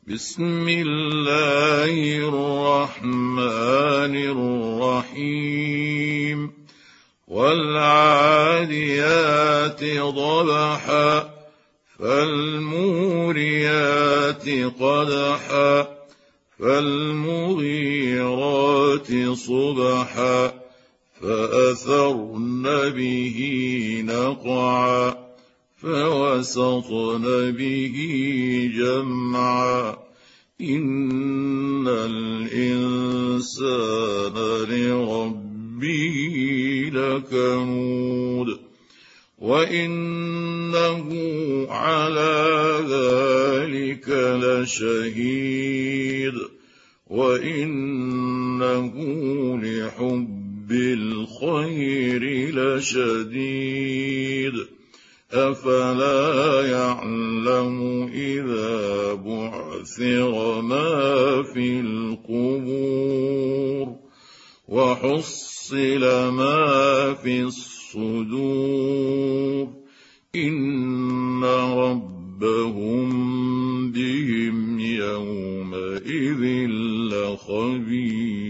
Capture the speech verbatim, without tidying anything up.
بسم الله الرحمن الرحيم والعاديات ضبحا فالموريات قدحا فالمغيرات صبحا فأثرن به نقعا فوسطن به جمعا إن الإنسان لربه لكنود وإنه على ذلك لشهيد وإنه لحب الخير لشديد أفلا يعلم إذا بعثر ما في القبور وحصل ما في الصدور إن ربهم بهم يومئذ لخبير.